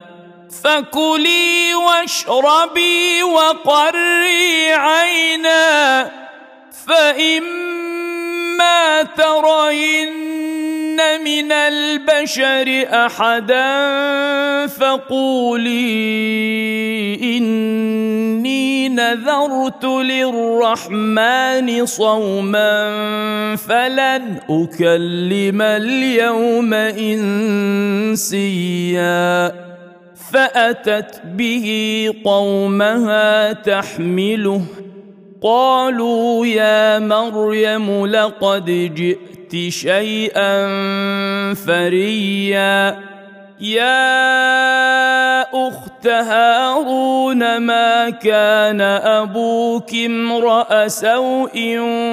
فكلي واشربي وقري عينا، فإما ترين من البشر أحدا فقولي إني نذرت للرحمن صوما فلن أكلم اليوم إنسيا. فأتت به قومها تحمله، قالوا يا مريم لقد جئت شيئا فريا. يا أخت هارون ما كان أبوك امرأ سوء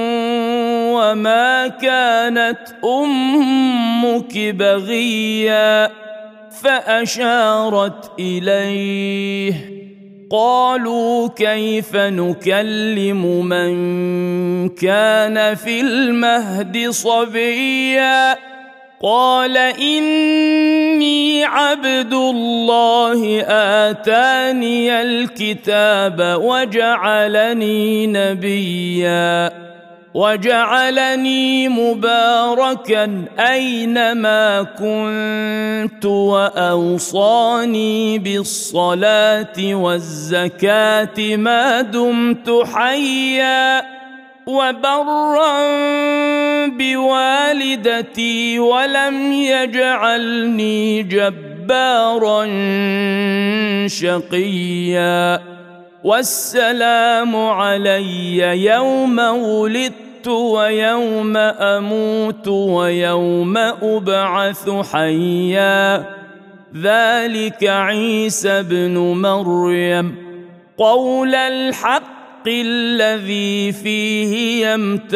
وما كانت أمك بغيا. فأشارت إليه، قالوا كيف نكلم من كان في المهد صبيا. قال إني عبد الله آتاني الكتاب وجعلني نبيا وجعلني مباركا أينما كنت وأوصاني بالصلاة والزكاة ما دمت حيا وبرا بوالدتي ولم يجعلني جبارا شقيا. والسلام علي يوم ولدت ويوم أموت ويوم أبعث حيا. ذلك عيسى ابن مريم قول الحق الذي فيه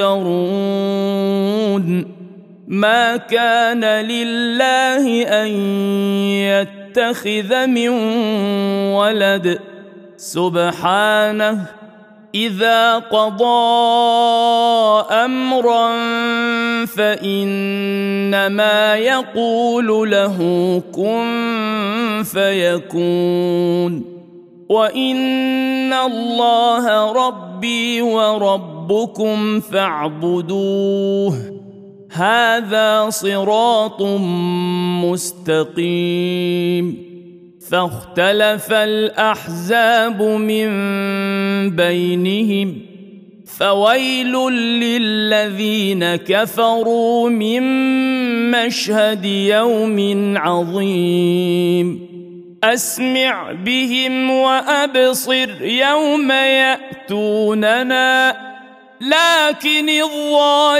يمترون. ما كان لله أن يتخذ من ولد سبحانه، إذا قضى أمرا فإنما يقول له كن فيكون. وإن الله ربي وربكم فاعبدوه، هذا صراط مستقيم. فاختلف الأحزاب من بينهم، فويل للذين كفروا من مشهد يوم عظيم. أسمع بهم وأبصر يوم يأتوننا، لكن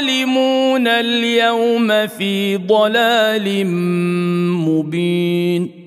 الظالمون اليوم في ضلال مبين.